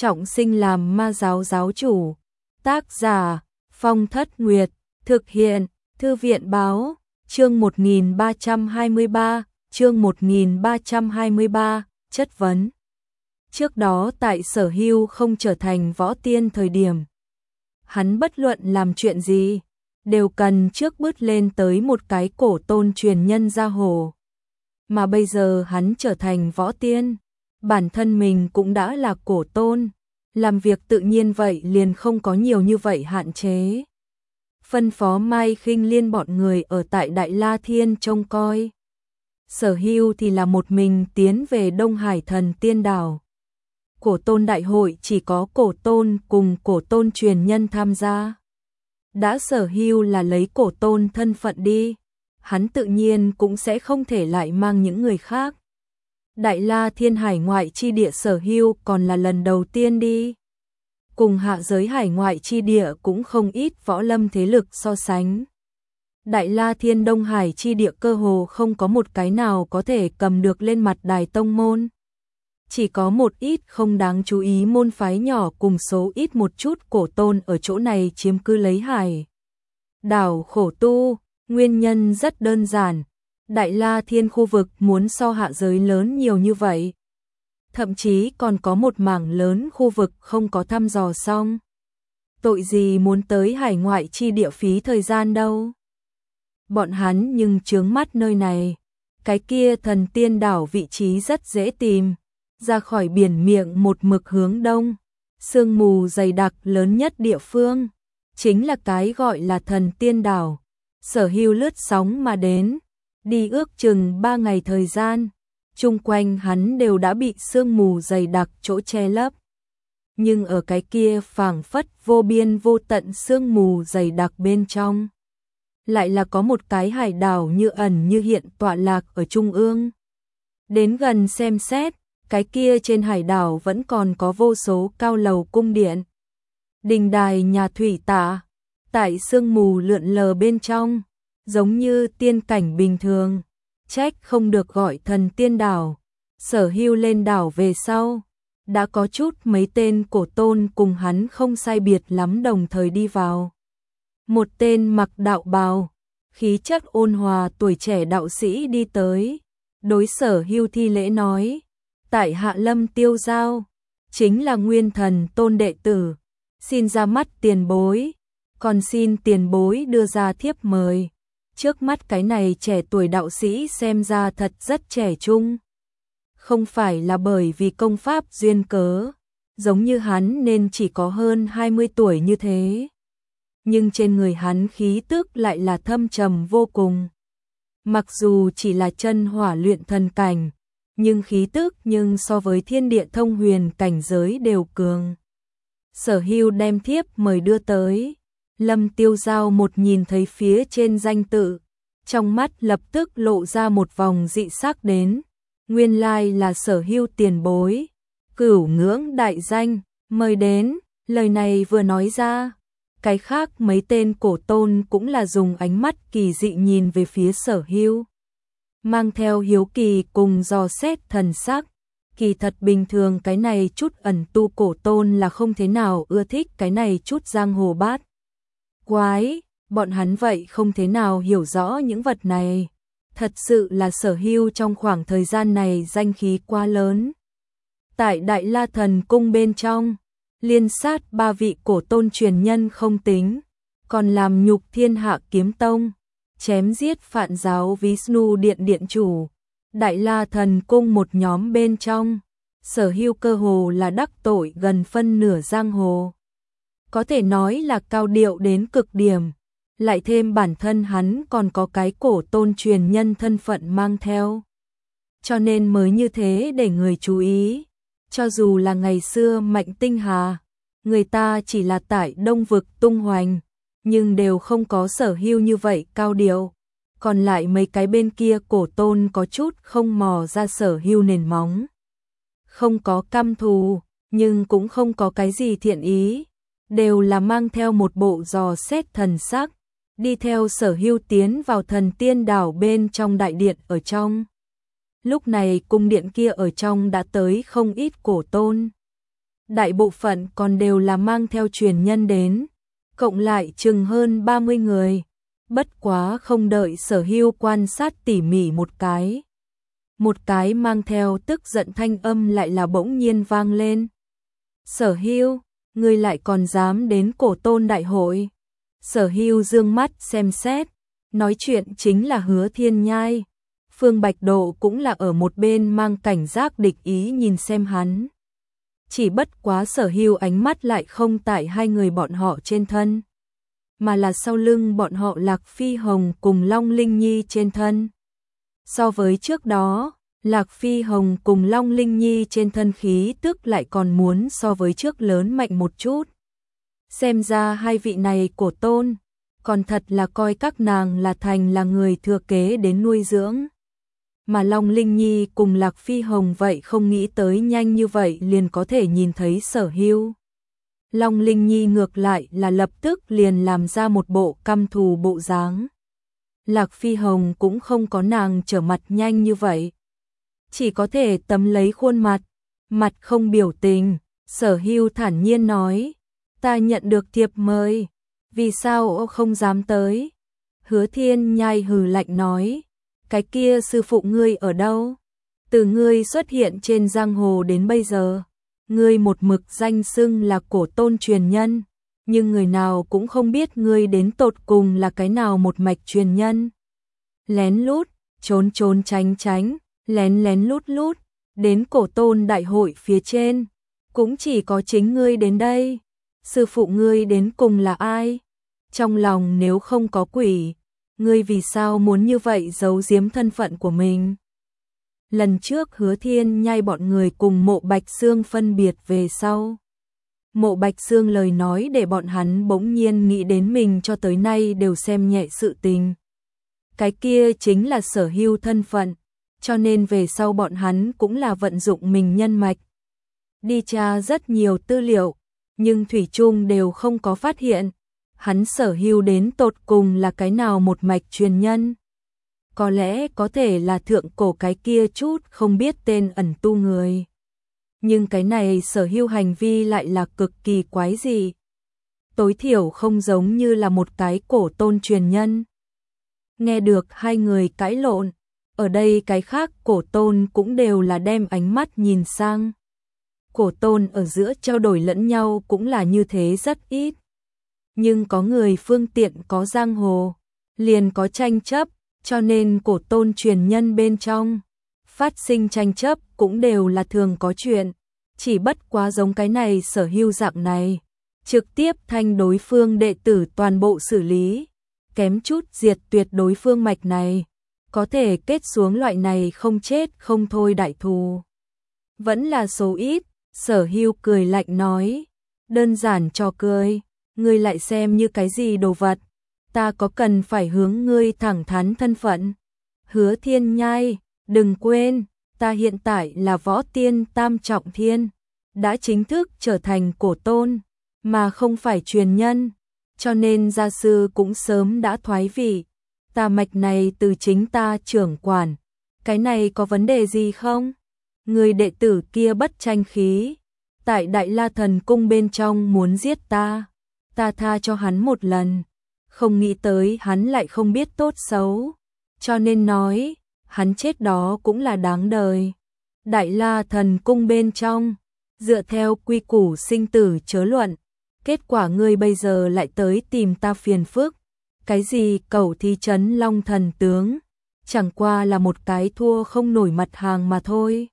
trọng sinh làm ma giáo giáo chủ. Tác giả Phong Thất Nguyệt, thực hiện Thư viện báo, chương 1323, chất vấn. Trước đó tại Sở Hưu không trở thành võ tiên thời điểm, hắn bất luận làm chuyện gì, đều cần trước bước lên tới một cái cổ tôn truyền nhân gia hồ. Mà bây giờ hắn trở thành võ tiên, bản thân mình cũng đã là cổ tôn, làm việc tự nhiên vậy liền không có nhiều như vậy hạn chế. Phân phó Mai Khinh Liên bọn người ở tại Đại La Thiên trông coi. Sở Hưu thì là một mình tiến về Đông Hải Thần Tiên Đảo. Cổ tôn đại hội chỉ có cổ tôn cùng cổ tôn truyền nhân tham gia. Đã Sở Hưu là lấy cổ tôn thân phận đi, hắn tự nhiên cũng sẽ không thể lại mang những người khác. Đại La Thiên hải ngoại chi địa Sở Hưu còn là lần đầu tiên đi. Cùng hạ giới hải ngoại chi địa cũng không ít võ lâm thế lực so sánh. Đại La Thiên Đông Hải chi địa cơ hồ không có một cái nào có thể cầm được lên mặt đài tông môn. Chỉ có một ít không đáng chú ý môn phái nhỏ cùng số ít một chút cổ tôn ở chỗ này chiếm cứ lấy hải đảo khổ tu. Nguyên nhân rất đơn giản, Đại La Thiên khu vực muốn so hạ giới lớn nhiều như vậy. Thậm chí còn có một mảng lớn khu vực không có thăm dò xong. Tội gì muốn tới hải ngoại chi địa phí thời gian đâu. Bọn hắn nhưng chướng mắt nơi này. Cái kia Thần Tiên Đảo vị trí rất dễ tìm. Ra khỏi biển miệng một mực hướng đông. Sương mù dày đặc lớn nhất địa phương. Chính là cái gọi là Thần Tiên Đảo. Sở Hưu lướt sóng mà đến. Đi ước chừng 3 ngày thời gian. Chung quanh hắn đều đã bị sương mù dày đặc chỗ che lấp. Nhưng ở cái kia phảng phất vô biên vô tận sương mù dày đặc bên trong, lại là có một cái hải đảo như ẩn như hiện tọa lạc ở trung ương. Đến gần xem xét, cái kia trên hải đảo vẫn còn có vô số cao lầu cung điện, đình đài nhà thủy tạ, tại sương mù lượn lờ bên trong, giống như tiên cảnh bình thường. Trách không được gọi Thần Tiên Đảo. Sở Hưu lên đảo về sau, đã có chút mấy tên cổ tôn cùng hắn không sai biệt lắm đồng thời đi vào. Một tên mặc đạo bào, khí chất ôn hòa tuổi trẻ đạo sĩ đi tới, đối Sở Hưu thi lễ nói: tại Hạ Lâm Tiêu Giao, chính là Nguyên Thần Tôn đệ tử, xin ra mắt tiền bối, còn xin tiền bối đưa ra thiếp mời. Trước mắt cái này trẻ tuổi đạo sĩ xem ra thật rất trẻ trung. Không phải là bởi vì công pháp duyên cớ, giống như hắn nên chỉ có hơn 20 tuổi như thế. Nhưng trên người hắn khí tức lại là thâm trầm vô cùng. Mặc dù chỉ là chân hỏa luyện thần cảnh, nhưng khí tức so với thiên địa thông huyền cảnh giới đều cường. Sở Hưu đem thiếp mời đưa tới. Lâm Tiêu Giao một nhìn thấy phía trên danh tự, trong mắt lập tức lộ ra một vòng dị sắc đến. Nguyên lai là Sở Hưu tiền bối, Cửu Ngưỡng đại danh, mời đến. Lời này vừa nói ra, cái khác mấy tên cổ tôn cũng là dùng ánh mắt kỳ dị nhìn về phía Sở Hưu, mang theo hiếu kỳ cùng dò xét thần sắc. Kỳ thật bình thường cái này chút ẩn tu cổ tôn là không thế nào ưa thích cái này chút giang hồ bát quái, bọn hắn vậy không thế nào hiểu rõ những vật này. Thật sự là Sở Hưu trong khoảng thời gian này danh khí quá lớn. Tại Đại La Thần Cung bên trong, liên sát 3 vị cổ tôn truyền nhân không tính, còn làm nhục Thiên Hạ Kiếm Tông, chém giết Phạn giáo Vishnu Điện điện chủ. Đại La Thần Cung một nhóm bên trong, Sở Hưu cơ hồ là đắc tội gần phân nửa giang hồ. Có thể nói là cao điệu đến cực điểm, lại thêm bản thân hắn còn có cái cổ tôn truyền nhân thân phận mang theo. Cho nên mới như thế để người chú ý. Cho dù là ngày xưa Mạnh Tinh Hà, người ta chỉ là tại Đông Vực tung hoành, nhưng đều không có Sở Hưu như vậy cao điệu. Còn lại mấy cái bên kia cổ tôn có chút không mò ra Sở Hưu nền móng. Không có căm thù, nhưng cũng không có cái gì thiện ý. Đều là mang theo một bộ dò xét thần sắc, đi theo Sở Hưu tiến vào Thần Tiên Đảo bên trong đại điện ở trong. Lúc này cung điện kia ở trong đã tới không ít cổ tôn. đại bộ phận còn đều là mang theo truyền nhân đến, cộng lại chừng hơn 30 người. Bất quá không đợi Sở Hưu quan sát tỉ mỉ một cái mang theo tức giận thanh âm lại là bỗng nhiên vang lên. Sở Hưu, ngươi lại còn dám đến Cổ Tôn đại hội? Sở Hưu dương mắt xem xét, nói chuyện chính là Hứa Thiên Nhai. Phương Bạch Độ cũng là ở một bên mang cảnh giác địch ý nhìn xem hắn. Chỉ bất quá Sở Hưu ánh mắt lại không tại hai người bọn họ trên thân, mà là sau lưng bọn họ Lạc Phi Hồng cùng Long Linh Nhi trên thân. So với trước đó, Lạc Phi Hồng cùng Long Linh Nhi trên thân khí tức lại còn muốn so với trước lớn mạnh một chút. Xem ra hai vị này Cổ Tôn, còn thật là coi các nàng là thành là người thừa kế đến nuôi dưỡng. Mà Long Linh Nhi cùng Lạc Phi Hồng vậy không nghĩ tới nhanh như vậy liền có thể nhìn thấy Sở Hưu. Long Linh Nhi ngược lại là lập tức liền làm ra một bộ căm thù bộ dáng. Lạc Phi Hồng cũng không có nàng trở mặt nhanh như vậy, chỉ có thể tấm lấy khuôn mặt không biểu tình. Sở Hưu thản nhiên nói, ta nhận được thiệp mời, vì sao không dám tới? Hứa Thiên Nhai hừ lạnh nói, cái kia sư phụ ngươi ở đâu? Từ ngươi xuất hiện trên giang hồ đến bây giờ, ngươi một mực danh xưng là Cổ Tôn truyền nhân, nhưng người nào cũng không biết ngươi đến tột cùng là cái nào một mạch truyền nhân. Lén lút, trốn trốn tránh tránh, lén lén lút lút, đến Cổ Tôn đại hội phía trên, cũng chỉ có chính ngươi đến đây. Sư phụ ngươi đến cùng là ai? Trong lòng nếu không có quỷ, ngươi vì sao muốn như vậy giấu giếm thân phận của mình? Lần trước Hứa Thiên Nhai bọn người cùng Mộ Bạch Xương phân biệt về sau, Mộ Bạch Xương lời nói để bọn hắn bỗng nhiên nghĩ đến mình cho tới nay đều xem nhẹ sự tình. Cái kia chính là Sở Hưu thân phận, cho nên về sau bọn hắn cũng là vận dụng mình nhân mạch. Đi tra rất nhiều tư liệu, nhưng thủy chung đều không có phát hiện hắn Sở Hưu đến tột cùng là cái nào một mạch truyền nhân. Có lẽ có thể là thượng cổ cái kia chút không biết tên ẩn tu người. Nhưng cái này Sở Hưu hành vi lại là cực kỳ quái dị. Tối thiểu không giống như là một cái Cổ Tôn truyền nhân. Nghe được hai người cãi lộn, ở đây cái khác Cổ Tôn cũng đều là đem ánh mắt nhìn sang. Cổ Tôn ở giữa trao đổi lẫn nhau cũng là như thế rất ít. Nhưng có người phương tiện có giang hồ, liền có tranh chấp, cho nên Cổ Tôn truyền nhân bên trong phát sinh tranh chấp cũng đều là thường có chuyện. Chỉ bất quá giống cái này Sở Hưu dạng này, trực tiếp thanh đối phương đệ tử toàn bộ xử lý, kém chút diệt tuyệt đối phương mạch này, có thể kết xuống loại này không chết không thôi đại thù, vẫn là số ít. Sở Hưu cười lạnh nói, đơn giản trò cười, ngươi lại xem như cái gì đồ vật, ta có cần phải hướng ngươi thẳng thắn thân phận? Hứa Thiên Nhai, đừng quên, ta hiện tại là võ tiên tam trọng thiên, đã chính thức trở thành Cổ Tôn, mà không phải truyền nhân, cho nên gia sư cũng sớm đã thoái vị, ta mạch này từ chính ta trưởng quản, cái này có vấn đề gì không? Người đệ tử kia bất tranh khí, tại Đại La Thần Cung bên trong muốn giết ta tha cho hắn một lần, không nghĩ tới hắn lại không biết tốt xấu, cho nên nói, hắn chết đó cũng là đáng đời. Đại La Thần Cung bên trong, dựa theo quy củ sinh tử chớ luận, kết quả ngươi bây giờ lại tới tìm ta phiền phức, cái gì cẩu thi trấn Long Thần Tướng, chẳng qua là một cái thua không nổi mặt hàng mà thôi.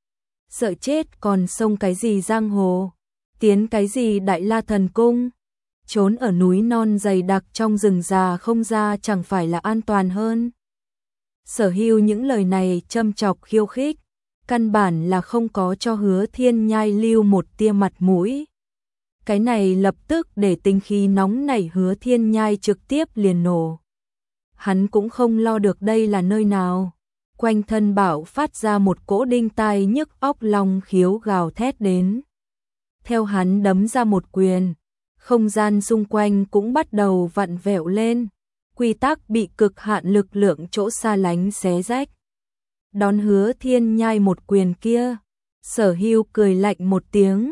Sợ chết còn xông cái gì giang hồ, tiến cái gì Đại La Thần Cung, trốn ở núi non dày đặc trong rừng già không ra chẳng phải là an toàn hơn. Sở Hưu những lời này châm chọc khiêu khích, căn bản là không có cho Hứa Thiên Nhai lưu một tia mặt mũi. Cái này lập tức để tinh khí nóng nảy Hứa Thiên Nhai trực tiếp liền nổ. Hắn cũng không lo được đây là nơi nào. Quanh thân bạo phát ra một cỗ đinh tai nhức óc long khiếu gào thét đến. Theo hắn đấm ra một quyền, không gian xung quanh cũng bắt đầu vặn vẹo lên. Quy tắc bị cực hạn lực lượng chỗ xa lánh xé rách. Đón Hứa Thiên Nhai một quyền kia, Sở Hưu cười lạnh một tiếng,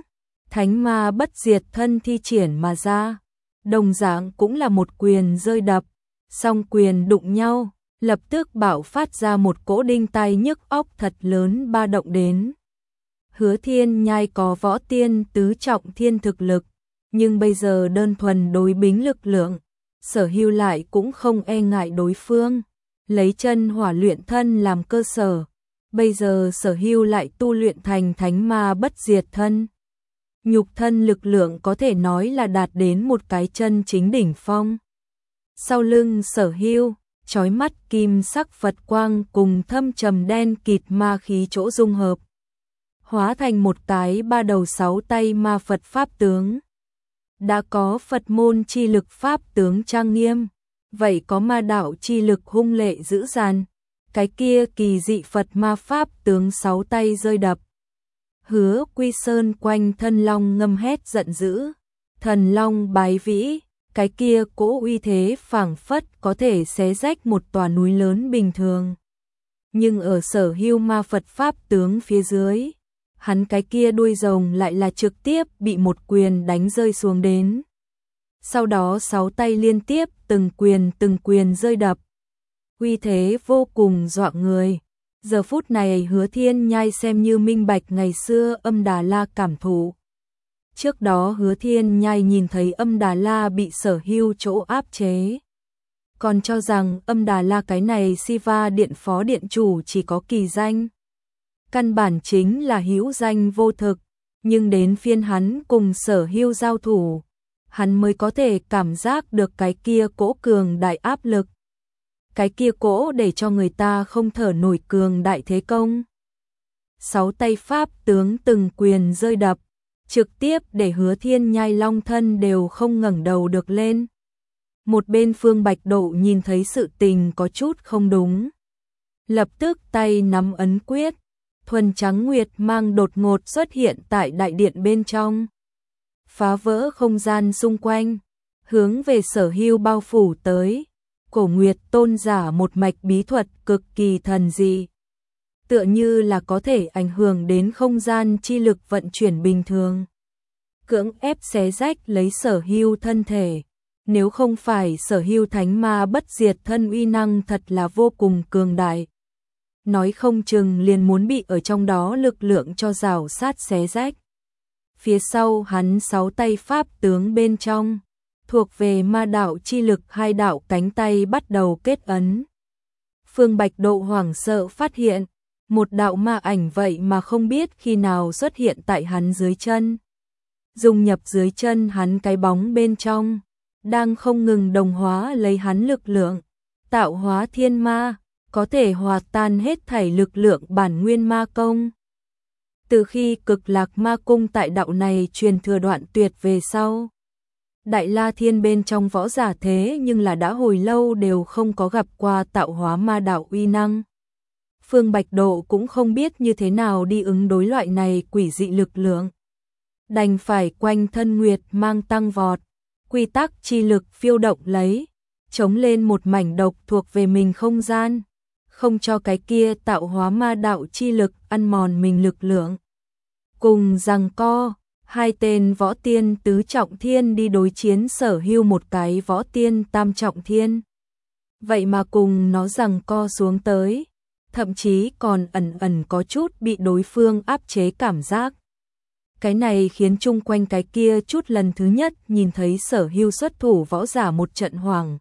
thánh ma bất diệt thân thi triển mà ra, đồng dạng cũng là một quyền rơi đập, song quyền đụng nhau, lập tức bạo phát ra một cỗ đinh tai nhức óc thật lớn ba động đến. Hứa Thiên Nhai có võ tiên tứ trọng thiên thực lực, nhưng bây giờ đơn thuần đối bính lực lượng, Sở Hưu lại cũng không e ngại đối phương, lấy chân hỏa luyện thân làm cơ sở. Bây giờ Sở Hưu lại tu luyện thành thánh ma bất diệt thân. Nhục thân lực lượng có thể nói là đạt đến một cái chân chính đỉnh phong. Sau lưng Sở Hưu, chói mắt kim sắc Phật quang cùng thâm trầm đen kịt ma khí chỗ dung hợp, hóa thành một cái ba đầu sáu tay ma Phật pháp tướng. Đã có Phật môn chi lực pháp tướng trang nghiêm, vậy có ma đạo chi lực hung lệ dữ dằn, cái kia kỳ dị Phật ma pháp tướng sáu tay rơi đập. Hứa Quy Sơn quanh thân long ngâm hét giận dữ, thần long bái vĩ, cái kia cỗ uy thế phảng phất có thể xé rách một tòa núi lớn bình thường. Nhưng ở Sở Hưu ma Phật pháp tướng phía dưới, hắn cái kia đuôi rồng lại là trực tiếp bị một quyền đánh rơi xuống đến. Sau đó sáu tay liên tiếp từng quyền rơi đập. Uy thế vô cùng dọa người. Giờ phút này Hứa Thiên Nhai xem như minh bạch ngày xưa Âm Đà La cảm thụ. Trước đó Hứa Thiên Nhai nhìn thấy Âm Đà La bị Sở Hưu chỗ áp chế, còn cho rằng Âm Đà La cái này Siva điện phó điện chủ chỉ có kỳ danh, căn bản chính là hữu danh vô thực. Nhưng đến phiên hắn cùng Sở Hưu giao thủ, hắn mới có thể cảm giác được cái kia cỗ cường đại áp lực, cái kia cỗ để cho người ta không thở nổi cường đại thế công. Sáu tay pháp tướng từng quyền rơi đập, trực tiếp để Hứa Thiên Nhai long thân đều không ngẩng đầu được lên. Một bên Phương Bạch Độ nhìn thấy sự tình có chút không đúng, lập tức tay nắm ấn quyết, thuần trắng nguyệt mang đột ngột xuất hiện tại đại điện bên trong, phá vỡ không gian xung quanh, hướng về Sở Hưu bao phủ tới. Cổ Nguyệt tôn giả một mạch bí thuật cực kỳ thần dị, tựa như là có thể ảnh hưởng đến không gian chi lực vận chuyển bình thường, cưỡng ép xé rách lấy Sở Hưu thân thể. Nếu không phải Sở Hưu thánh ma bất diệt thân uy năng thật là vô cùng cường đại, nói không chừng liền muốn bị ở trong đó lực lượng cho rào sát xé rách. Phía sau hắn sáu tay pháp tướng bên trong, thuộc về ma đạo chi lực hai đạo cánh tay bắt đầu kết ấn. Phương Bạch Độ hoảng sợ phát hiện, một đạo ma ảnh vậy mà không biết khi nào xuất hiện tại hắn dưới chân. Dung nhập dưới chân hắn cái bóng bên trong, đang không ngừng đồng hóa lấy hắn lực lượng, tạo hóa thiên ma, có thể hòa tan hết thảy lực lượng bản nguyên ma công. Từ khi Cực Lạc Ma Cung tại đạo này truyền thừa đoạn tuyệt về sau, Đại La Thiên bên trong võ giả thế nhưng là đã hồi lâu đều không có gặp qua tạo hóa ma đạo uy năng. Phương Bạch Độ cũng không biết như thế nào đi ứng đối loại này quỷ dị lực lượng, đành phải quanh thân nguyệt mang tăng vọt, quy tắc chi lực phiêu động lấy, chống lên một mảnh độc thuộc về mình không gian, không cho cái kia tạo hóa ma đạo chi lực ăn mòn mình lực lượng. Cùng giằng co, hai tên võ tiên tứ trọng thiên đi đối chiến Sở Hưu một cái võ tiên tam trọng thiên. Vậy mà cùng nó giằng co xuống tới, thậm chí còn ẩn ẩn có chút bị đối phương áp chế cảm giác. Cái này khiến chung quanh cái kia chút lần thứ nhất nhìn thấy Sở Hưu xuất thủ võ giả một trận hoảng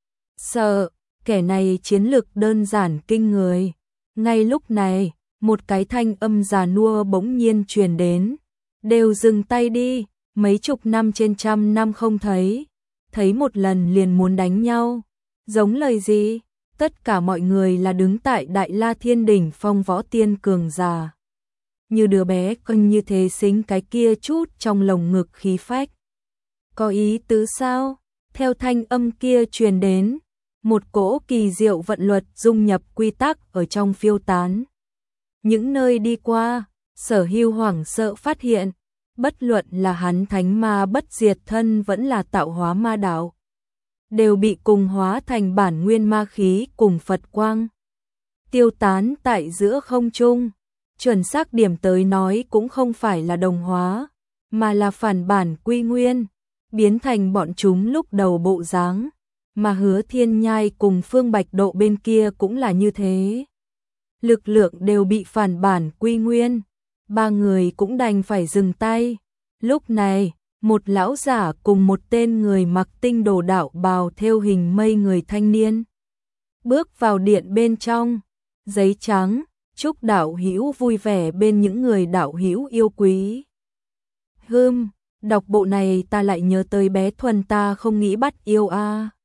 sợ, kẻ này chiến lực đơn giản kinh người. Ngay lúc này, một cái thanh âm già nua bỗng nhiên truyền đến, đều dừng tay đi, mấy chục năm trên trăm năm không thấy, thấy một lần liền muốn đánh nhau, giống lời gì? Tất cả mọi người là đứng tại Đại La Thiên đỉnh phong võ tiên cường giả, như đứa bé con như thế xính cái kia chút trong lồng ngực khí phách. Có ý tứ sao? Theo thanh âm kia truyền đến, một cỗ kỳ diệu vận luật dung nhập quy tắc ở trong phiêu tán. Những nơi đi qua, Sở Hưu hoảng sợ phát hiện, bất luận là hắn thánh ma bất diệt thân vẫn là tạo hóa ma đạo, đều bị cùng hóa thành bản nguyên ma khí cùng Phật quang, tiêu tán tại giữa không trung. Chuẩn xác điểm tới nói cũng không phải là đồng hóa, mà là phản bản quy nguyên, biến thành bọn chúng lúc đầu bộ dáng, mà Hứa Thiên Nhai cùng Phương Bạch Độ bên kia cũng là như thế. Lực lượng đều bị phản bản quy nguyên, ba người cũng đành phải dừng tay. Lúc này, một lão giả cùng một tên người mặc tinh đồ đạo bào thêu hình mây người thanh niên bước vào điện bên trong. Giấy trắng, chúc đạo hữu vui vẻ bên những người đạo hữu yêu quý. Đọc bộ này ta lại nhớ tới bé Thuần ta không nghĩ bắt yêu a.